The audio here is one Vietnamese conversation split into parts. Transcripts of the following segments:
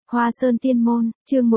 Hoa Sơn Tiên Môn, chương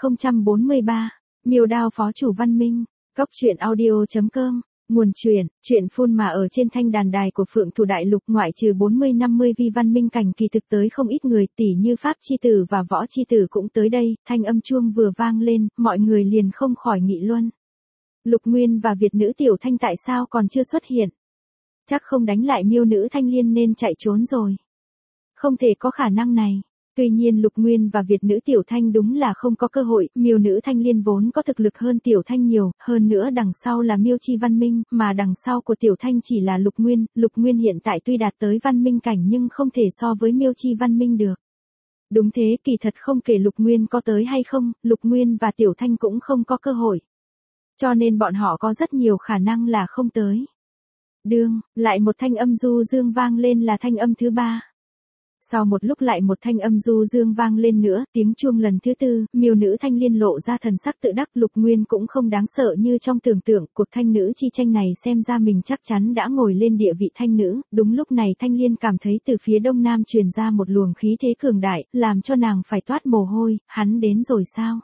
1043, Miêu Đao Phó Chủ Văn Minh, Cóc Truyện Audio.com, nguồn truyện phun mà ở trên thanh đàn đài của Phượng Thủ Đại Lục ngoại trừ 40-50 vi văn minh cảnh kỳ thực tới không ít người tỷ như Pháp Chi Tử và Võ Chi Tử cũng tới đây, thanh âm chuông vừa vang lên, mọi người liền không khỏi nghị luận. Lục Nguyên và Việt nữ Tiểu Thanh tại sao còn chưa xuất hiện? Chắc không đánh lại Miêu nữ Thanh Liên nên chạy trốn rồi. Không thể có khả năng này. Tuy nhiên Lục Nguyên và Việt nữ Tiểu Thanh đúng là không có cơ hội, Miêu nữ Thanh Liên vốn có thực lực hơn Tiểu Thanh nhiều, hơn nữa đằng sau là Miêu Chi Văn Minh, mà đằng sau của Tiểu Thanh chỉ là Lục Nguyên hiện tại tuy đạt tới văn minh cảnh nhưng không thể so với Miêu Chi Văn Minh được. Đúng thế, kỳ thật không kể Lục Nguyên có tới hay không, Lục Nguyên và Tiểu Thanh cũng không có cơ hội. Cho nên bọn họ có rất nhiều khả năng là không tới. Đương, lại một thanh âm du dương vang lên là thanh âm thứ ba. Sau một lúc lại một thanh âm du dương vang lên nữa, tiếng chuông lần thứ tư, Miêu nữ Thanh Liên lộ ra thần sắc tự đắc. Lục Nguyên cũng không đáng sợ như trong tưởng tượng, cuộc thanh nữ chi tranh này xem ra mình chắc chắn đã ngồi lên địa vị thanh nữ. Đúng lúc này Thanh Liên cảm thấy từ phía đông nam truyền ra một luồng khí thế cường đại, làm cho nàng phải toát mồ hôi. Hắn đến rồi sao?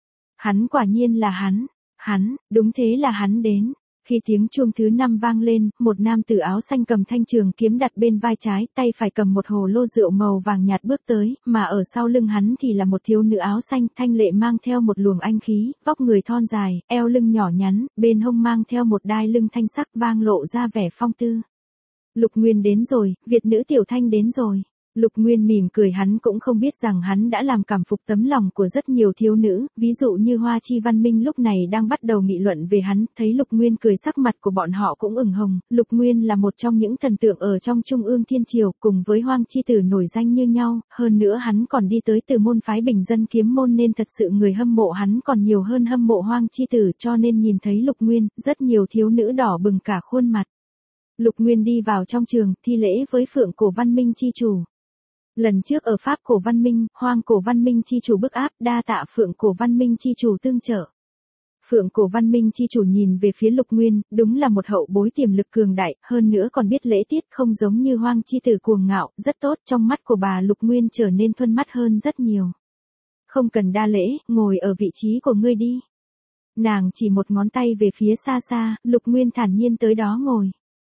Hắn quả nhiên là hắn, đúng thế là hắn đến. Khi tiếng chuông thứ 5 vang lên, một nam tử áo xanh cầm thanh trường kiếm đặt bên vai trái, tay phải cầm một hồ lô rượu màu vàng nhạt bước tới, mà ở sau lưng hắn thì là một thiếu nữ áo xanh, thanh lệ mang theo một luồng anh khí, vóc người thon dài, eo lưng nhỏ nhắn, bên hông mang theo một đai lưng thanh sắc vang lộ ra vẻ phong tư. Lục Nguyên đến rồi, Việt nữ Tiểu Thanh đến rồi. Lục Nguyên mỉm cười, hắn cũng không biết rằng hắn đã làm cảm phục tấm lòng của rất nhiều thiếu nữ, ví dụ như Hoa Chi Văn Minh lúc này đang bắt đầu nghị luận về hắn, thấy Lục Nguyên cười sắc mặt của bọn họ cũng ửng hồng. Lục Nguyên là một trong những thần tượng ở trong Trung ương Thiên Triều, cùng với Hoang Chi Tử nổi danh như nhau, hơn nữa hắn còn đi tới từ môn phái Bình Dân Kiếm Môn nên thật sự người hâm mộ hắn còn nhiều hơn hâm mộ Hoang Chi Tử, cho nên nhìn thấy Lục Nguyên, rất nhiều thiếu nữ đỏ bừng cả khuôn mặt. Lục Nguyên đi vào trong trường, thi lễ với Phượng Cổ Văn Minh chi chủ. Lần trước ở Pháp Cổ Văn Minh, Hoang Cổ Văn Minh chi chủ bức áp, đa tạ Phượng Cổ Văn Minh chi chủ tương trợ. Phượng Cổ Văn Minh chi chủ nhìn về phía Lục Nguyên, đúng là một hậu bối tiềm lực cường đại, hơn nữa còn biết lễ tiết, không giống như Hoang Chi Tử cuồng ngạo, rất tốt, trong mắt của bà Lục Nguyên trở nên thuần mắt hơn rất nhiều. Không cần đa lễ, ngồi ở vị trí của ngươi đi. Nàng chỉ một ngón tay về phía xa xa, Lục Nguyên thản nhiên tới đó ngồi.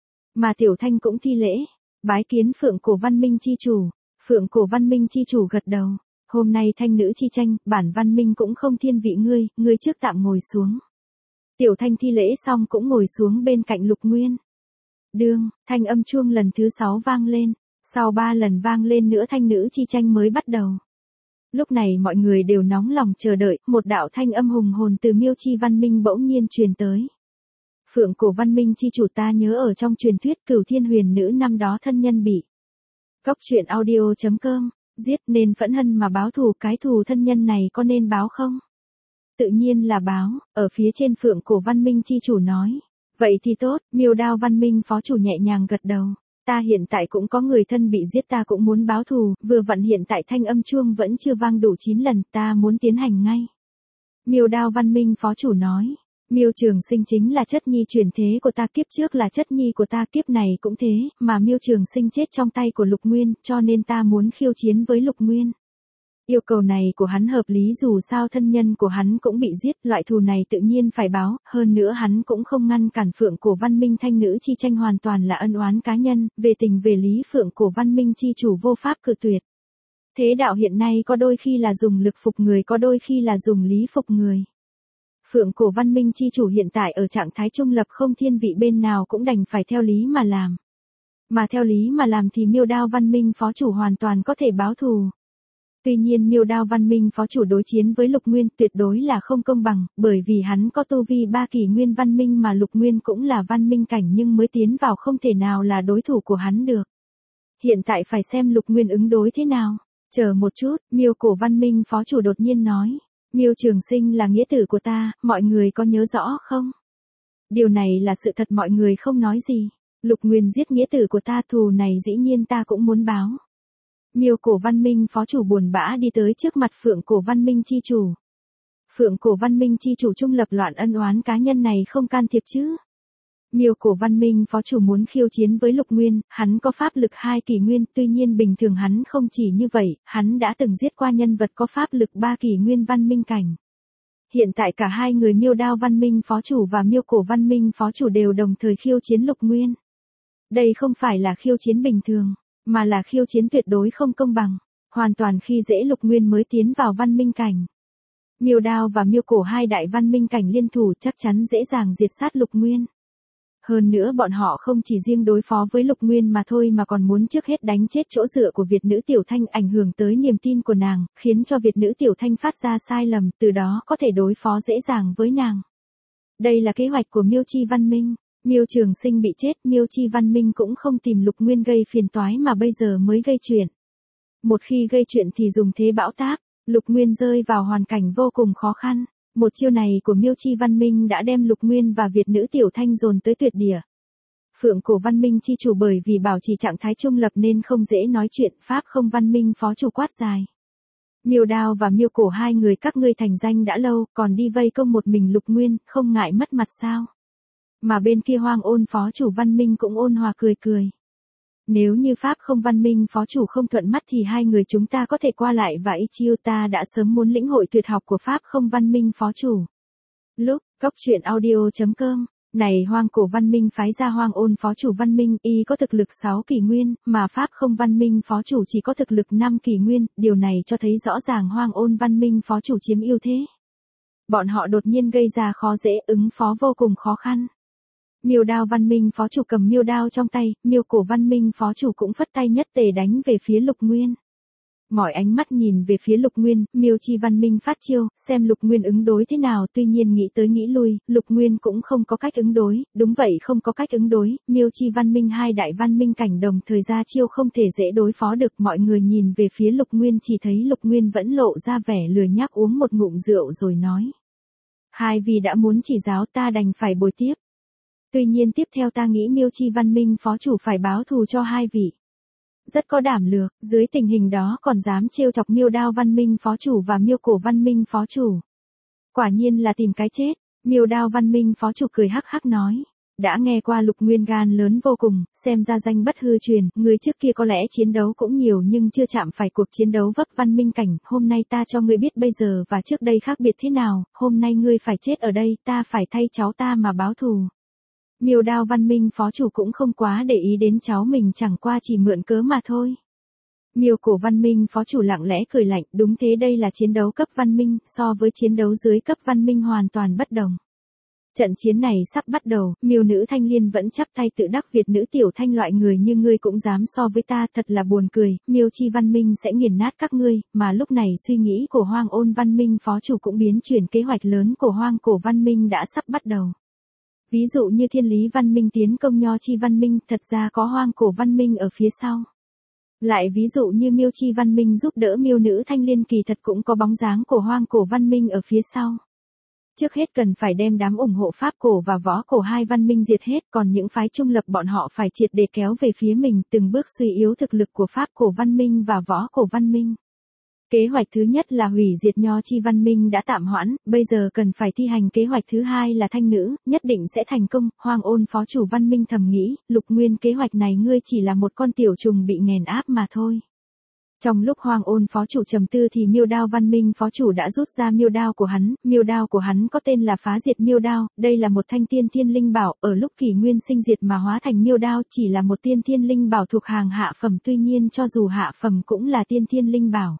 Mà Tiểu Thanh cũng thi lễ, bái kiến Phượng Cổ Văn Minh chi chủ. Phượng Cổ Văn Minh chi chủ gật đầu. Hôm nay thanh nữ chi tranh, bản văn minh cũng không thiên vị ngươi trước tạm ngồi xuống. Tiểu Thanh thi lễ xong cũng ngồi xuống bên cạnh Lục Nguyên. Đương, thanh âm chuông lần thứ 6 vang lên. Sau 3 lần vang lên nữa thanh nữ chi tranh mới bắt đầu. Lúc này mọi người đều nóng lòng chờ đợi, một đạo thanh âm hùng hồn từ Miêu Chi Văn Minh bỗng nhiên truyền tới. Phượng Cổ Văn Minh chi chủ, ta nhớ ở trong truyền thuyết Cửu Thiên Huyền nữ năm đó thân nhân bị Cóc Truyện Audio.com, giết nên phẫn hân mà báo thù, cái thù thân nhân này có nên báo không? Tự nhiên là báo, ở phía trên Phượng Cổ Văn Minh chi chủ nói. Vậy thì tốt, Miêu Đao Văn Minh phó chủ nhẹ nhàng gật đầu. Ta hiện tại cũng có người thân bị giết, ta cũng muốn báo thù, vừa vặn hiện tại thanh âm chuông vẫn chưa vang đủ 9 lần, ta muốn tiến hành ngay. Miêu Đao Văn Minh phó chủ nói. Miêu Trường Sinh chính là chất nhi chuyển thế của ta, kiếp trước là chất nhi của ta, kiếp này cũng thế, mà Miêu Trường Sinh chết trong tay của Lục Nguyên, cho nên ta muốn khiêu chiến với Lục Nguyên. Yêu cầu này của hắn hợp lý, dù sao thân nhân của hắn cũng bị giết, loại thù này tự nhiên phải báo, hơn nữa hắn cũng không ngăn cản Phượng Cổ Văn Minh thanh nữ chi tranh, hoàn toàn là ân oán cá nhân, về tình về lý Phượng Cổ Văn Minh chi chủ vô pháp cự tuyệt. Thế đạo hiện nay có đôi khi là dùng lực phục người, có đôi khi là dùng lý phục người. Phượng Cổ Văn Minh chi chủ hiện tại ở trạng thái trung lập, không thiên vị bên nào, cũng đành phải theo lý mà làm. Mà theo lý mà làm thì Miêu Đao Văn Minh phó chủ hoàn toàn có thể báo thù. Tuy nhiên Miêu Đao Văn Minh phó chủ đối chiến với Lục Nguyên tuyệt đối là không công bằng, bởi vì hắn có tu vi 3 kỷ nguyên văn minh mà Lục Nguyên cũng là văn minh cảnh nhưng mới tiến vào, không thể nào là đối thủ của hắn được. Hiện tại phải xem Lục Nguyên ứng đối thế nào. Chờ một chút, Miêu Cổ Văn Minh phó chủ đột nhiên nói. Miêu Trường Sinh là nghĩa tử của ta, mọi người có nhớ rõ không? Điều này là sự thật, mọi người không nói gì. Lục Nguyên giết nghĩa tử của ta, thù này dĩ nhiên ta cũng muốn báo. Miêu Cổ Văn Minh phó chủ buồn bã đi tới trước mặt Phượng Cổ Văn Minh chi chủ. Phượng Cổ Văn Minh chi chủ trung lập, loạn ân oán cá nhân này không can thiệp chứ? Miêu cổ văn minh phó chủ muốn khiêu chiến với Lục Nguyên, hắn có pháp lực 2 kỷ nguyên, tuy nhiên bình thường hắn không chỉ như vậy, hắn đã từng giết qua nhân vật có pháp lực 3 kỷ nguyên văn minh cảnh. Hiện tại cả hai người Miêu Đao văn minh phó chủ và Miêu cổ văn minh phó chủ đều đồng thời khiêu chiến Lục Nguyên. Đây không phải là khiêu chiến bình thường, mà là khiêu chiến tuyệt đối không công bằng, hoàn toàn khi dễ Lục Nguyên mới tiến vào văn minh cảnh. Miêu Đao và Miêu cổ hai đại văn minh cảnh liên thủ chắc chắn dễ dàng diệt sát Lục Nguyên. Hơn nữa bọn họ không chỉ riêng đối phó với Lục Nguyên mà thôi mà còn muốn trước hết đánh chết chỗ dựa của Việt nữ Tiểu Thanh, ảnh hưởng tới niềm tin của nàng, khiến cho Việt nữ Tiểu Thanh phát ra sai lầm, từ đó có thể đối phó dễ dàng với nàng. Đây là kế hoạch của Miêu Chi Văn Minh. Miêu Trường Sinh bị chết, Miêu Chi Văn Minh cũng không tìm Lục Nguyên gây phiền toái mà bây giờ mới gây chuyện. Một khi gây chuyện thì dùng thế bão táp, Lục Nguyên rơi vào hoàn cảnh vô cùng khó khăn. Một chiêu này của Miêu Chi Văn Minh đã đem Lục Nguyên và Việt nữ Tiểu Thanh dồn tới tuyệt địa. Phượng cổ văn minh chi chủ bởi vì bảo trì trạng thái trung lập nên không dễ nói chuyện, pháp không văn minh phó chủ quát dài. Miêu Đao và Miêu cổ hai người các ngươi thành danh đã lâu, còn đi vây công một mình Lục Nguyên, không ngại mất mặt sao? Mà bên kia Hoang Ôn phó chủ văn minh cũng ôn hòa cười cười. Nếu như pháp không văn minh phó chủ không thuận mắt thì hai người chúng ta có thể qua lại và y chiêu, ta đã sớm muốn lĩnh hội tuyệt học của pháp không văn minh phó chủ. Lúc, coctruyện.audio.com, này Hoang cổ văn minh phái ra Hoang Ôn phó chủ văn minh, y có thực lực 6 kỷ nguyên, mà pháp không văn minh phó chủ chỉ có thực lực 5 kỷ nguyên, điều này cho thấy rõ ràng Hoang Ôn văn minh phó chủ chiếm ưu thế. Bọn họ đột nhiên gây ra khó dễ, ứng phó vô cùng khó khăn. Miêu Đao văn minh phó chủ cầm miêu đao trong tay, Miêu cổ văn minh phó chủ cũng phất tay nhất tề đánh về phía Lục Nguyên. Mọi ánh mắt nhìn về phía Lục Nguyên, Miêu Chi văn minh phát chiêu, xem Lục Nguyên ứng đối thế nào, tuy nhiên nghĩ tới nghĩ lui, Lục Nguyên cũng không có cách ứng đối, đúng vậy không có cách ứng đối, Miêu Chi văn minh hai đại văn minh cảnh đồng thời ra chiêu không thể dễ đối phó được, mọi người nhìn về phía Lục Nguyên chỉ thấy Lục Nguyên vẫn lộ ra vẻ lười nhác uống một ngụm rượu rồi nói. Hai vị đã muốn chỉ giáo ta đành phải bồi tiếp. Tuy nhiên tiếp theo ta nghĩ Miêu Chi văn minh phó chủ phải báo thù cho hai vị. Rất có đảm lược, dưới tình hình đó còn dám trêu chọc Miêu Đao văn minh phó chủ và Miêu cổ văn minh phó chủ. Quả nhiên là tìm cái chết, Miêu Đao văn minh phó chủ cười hắc hắc nói. Đã nghe qua Lục Nguyên gan lớn vô cùng, xem ra danh bất hư truyền, người trước kia có lẽ chiến đấu cũng nhiều nhưng chưa chạm phải cuộc chiến đấu vấp văn minh cảnh, hôm nay ta cho ngươi biết bây giờ và trước đây khác biệt thế nào, hôm nay ngươi phải chết ở đây, ta phải thay cháu ta mà báo thù. Miêu Đao văn minh phó chủ cũng không quá để ý đến cháu mình, chẳng qua chỉ mượn cớ mà thôi. Miêu cổ văn minh phó chủ lặng lẽ cười lạnh, đúng thế, đây là chiến đấu cấp văn minh, so với chiến đấu dưới cấp văn minh hoàn toàn bất đồng. Trận chiến này sắp bắt đầu, Miêu nữ Thanh Liên vẫn chắp tay tự đắc, Việt nữ Tiểu Thanh loại người như ngươi cũng dám so với ta, thật là buồn cười, Miêu Chi văn minh sẽ nghiền nát các ngươi, mà lúc này suy nghĩ của Hoang Ôn văn minh phó chủ cũng biến chuyển, kế hoạch lớn của Hoang cổ văn minh đã sắp bắt đầu. Ví dụ như Thiên Lý văn minh tiến công Nho Chi văn minh, thật ra có Hoang cổ văn minh ở phía sau. Lại ví dụ như Miêu Chi văn minh giúp đỡ Miêu nữ Thanh Liên, kỳ thật cũng có bóng dáng của Hoang cổ văn minh ở phía sau. Trước hết cần phải đem đám ủng hộ Pháp cổ và Võ cổ hai văn minh diệt hết, còn những phái trung lập bọn họ phải triệt để kéo về phía mình, từng bước suy yếu thực lực của Pháp cổ văn minh và Võ cổ văn minh. Kế hoạch thứ nhất là hủy diệt Nho Chi văn minh đã tạm hoãn, bây giờ cần phải thi hành kế hoạch thứ hai là Thanh nữ, nhất định sẽ thành công. Hoang Ôn phó chủ văn minh thầm nghĩ, Lục Nguyên, kế hoạch này ngươi chỉ là một con tiểu trùng bị nghèn áp mà thôi. Trong lúc Hoang Ôn phó chủ trầm tư thì Miêu Đao văn minh phó chủ đã rút ra miêu đao của hắn có tên là Phá Diệt Miêu Đao, đây là một thanh tiên thiên linh bảo, ở lúc kỷ nguyên sinh diệt mà hóa thành miêu đao, chỉ là một tiên thiên linh bảo thuộc hàng hạ phẩm, tuy nhiên cho dù hạ phẩm cũng là tiên thiên linh bảo.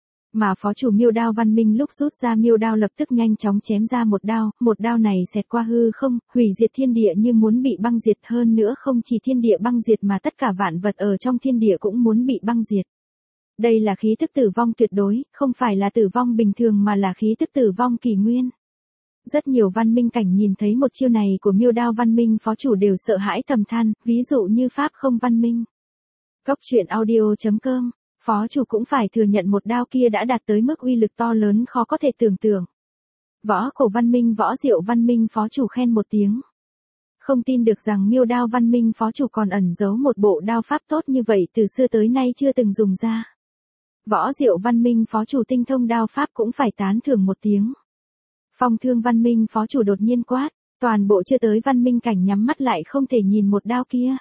Mà phó chủ Miêu Đao văn minh lúc rút ra miêu đao lập tức nhanh chóng chém ra một đao này xẹt qua hư không, hủy diệt thiên địa như muốn bị băng diệt, hơn nữa không chỉ thiên địa băng diệt mà tất cả vạn vật ở trong thiên địa cũng muốn bị băng diệt. Đây là khí tức tử vong tuyệt đối, không phải là tử vong bình thường mà là khí tức tử vong kỷ nguyên. Rất nhiều văn minh cảnh nhìn thấy một chiêu này của Miêu Đao văn minh phó chủ đều sợ hãi thầm than, ví dụ như Pháp không văn minh. Coctruyện.audio.com, phó chủ cũng phải thừa nhận một đao kia đã đạt tới mức uy lực to lớn khó có thể tưởng tượng. Võ cổ văn minh Võ Diệu văn minh phó chủ khen một tiếng. Không tin được rằng Miêu Đao văn minh phó chủ còn ẩn giấu một bộ đao pháp tốt như vậy, từ xưa tới nay chưa từng dùng ra. Võ Diệu văn minh phó chủ tinh thông đao pháp cũng phải tán thưởng một tiếng. Phong Thương văn minh phó chủ đột nhiên quát, Toàn bộ chưa tới văn minh cảnh nhắm mắt lại không thể nhìn một đao kia.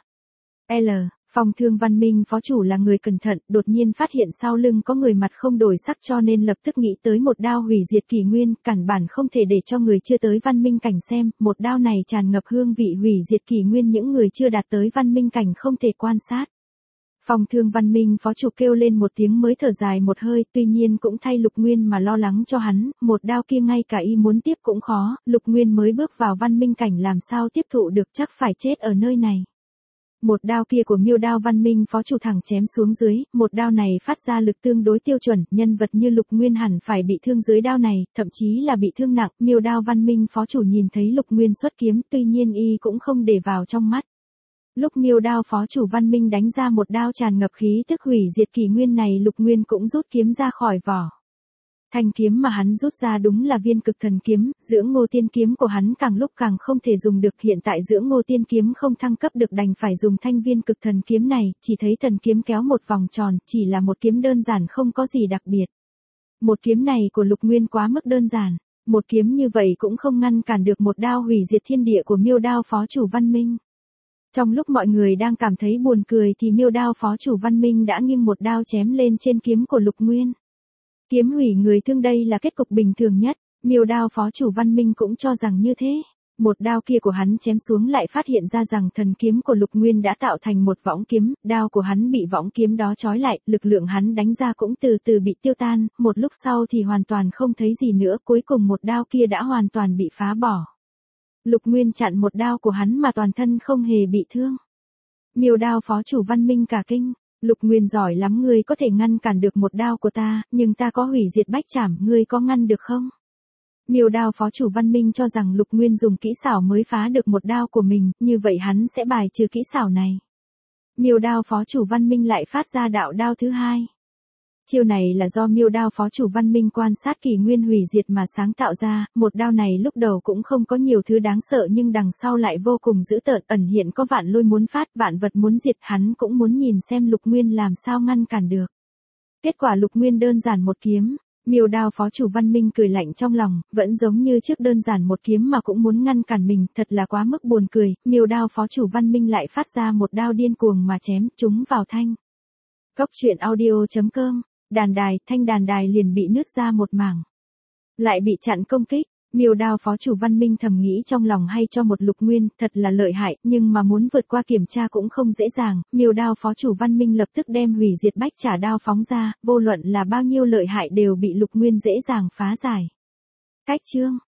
L. Phong Thương Văn Minh phó chủ là người cẩn thận, đột nhiên phát hiện sau lưng có người mặt không đổi sắc cho nên lập tức nghĩ tới một đao hủy diệt kỷ nguyên, cản bản không thể để cho người chưa tới văn minh cảnh xem, một đao này tràn ngập hương vị hủy diệt kỷ nguyên, những người chưa đạt tới văn minh cảnh không thể quan sát. Phong Thương Văn Minh phó chủ kêu lên một tiếng mới thở dài một hơi, tuy nhiên cũng thay Lục Nguyên mà lo lắng cho hắn, một đao kia ngay cả y muốn tiếp cũng khó, Lục Nguyên mới bước vào văn minh cảnh làm sao tiếp thụ được, chắc phải chết ở nơi này. Một đao kia của Miêu Đao Văn Minh phó chủ thẳng chém xuống dưới, một đao này phát ra lực tương đối tiêu chuẩn, nhân vật như Lục Nguyên hẳn phải bị thương dưới đao này, thậm chí là bị thương nặng. Miêu Đao Văn Minh phó chủ nhìn thấy Lục Nguyên xuất kiếm, tuy nhiên y cũng không để vào trong mắt. Lúc Miêu Đao phó chủ Văn Minh đánh ra một đao tràn ngập khí tức hủy diệt kỷ nguyên này, Lục Nguyên cũng rút kiếm ra khỏi vỏ. Thanh kiếm mà hắn rút ra đúng là viên cực thần kiếm, dưỡng ngô tiên kiếm của hắn càng lúc càng không thể dùng được, hiện tại dưỡng ngô tiên kiếm không thăng cấp được đành phải dùng thanh viên cực thần kiếm này, chỉ thấy thần kiếm kéo một vòng tròn, chỉ là một kiếm đơn giản không có gì đặc biệt. Một kiếm này của Lục Nguyên quá mức đơn giản, một kiếm như vậy cũng không ngăn cản được một đao hủy diệt thiên địa của Miêu Đao phó chủ Văn Minh. Trong lúc mọi người đang cảm thấy buồn cười thì Miêu Đao phó chủ Văn Minh đã nghiêng một đao chém lên trên kiếm của Lục Nguyên. Kiếm hủy người thương đây là kết cục bình thường nhất, Miêu Đao phó chủ Văn Minh cũng cho rằng như thế. Một đao kia của hắn chém xuống lại phát hiện ra rằng thần kiếm của Lục Nguyên đã tạo thành một võng kiếm, đao của hắn bị võng kiếm đó trói lại, lực lượng hắn đánh ra cũng từ từ bị tiêu tan, một lúc sau thì hoàn toàn không thấy gì nữa, cuối cùng một đao kia đã hoàn toàn bị phá bỏ. Lục Nguyên chặn một đao của hắn mà toàn thân không hề bị thương. Miêu Đao phó chủ Văn Minh cả kinh. Lục Nguyên giỏi lắm, ngươi có thể ngăn cản được một đao của ta, nhưng ta có hủy diệt bách trảm, ngươi có ngăn được không? Miêu Đao phó chủ Văn Minh cho rằng Lục Nguyên dùng kỹ xảo mới phá được một đao của mình, như vậy hắn sẽ bài trừ kỹ xảo này. Miêu Đao phó chủ Văn Minh lại phát ra đạo đao thứ hai. Chiêu này là do Miêu Đao phó chủ Văn Minh quan sát kỷ nguyên hủy diệt mà sáng tạo ra, một đao này lúc đầu cũng không có nhiều thứ đáng sợ nhưng đằng sau lại vô cùng dữ tợn, ẩn hiện có vạn lôi muốn phát, vạn vật muốn diệt, hắn cũng muốn nhìn xem Lục Nguyên làm sao ngăn cản được. Kết quả Lục Nguyên đơn giản một kiếm, Miêu Đao phó chủ Văn Minh cười lạnh trong lòng, vẫn giống như trước đơn giản một kiếm mà cũng muốn ngăn cản mình, thật là quá mức buồn cười. Miêu Đao phó chủ Văn Minh lại phát ra một đao điên cuồng mà chém chúng vào thanh. Cốc truyện audio.com. Đàn đài, thanh đàn đài liền bị nứt ra một mảng. Lại bị chặn công kích, Miêu Đao phó chủ Văn Minh thầm nghĩ trong lòng hay cho một Lục Nguyên, thật là lợi hại, nhưng mà muốn vượt qua kiểm tra cũng không dễ dàng. Miêu Đao phó chủ Văn Minh lập tức đem hủy diệt bách trả đao phóng ra, vô luận là bao nhiêu lợi hại đều bị Lục Nguyên dễ dàng phá giải. Cách chương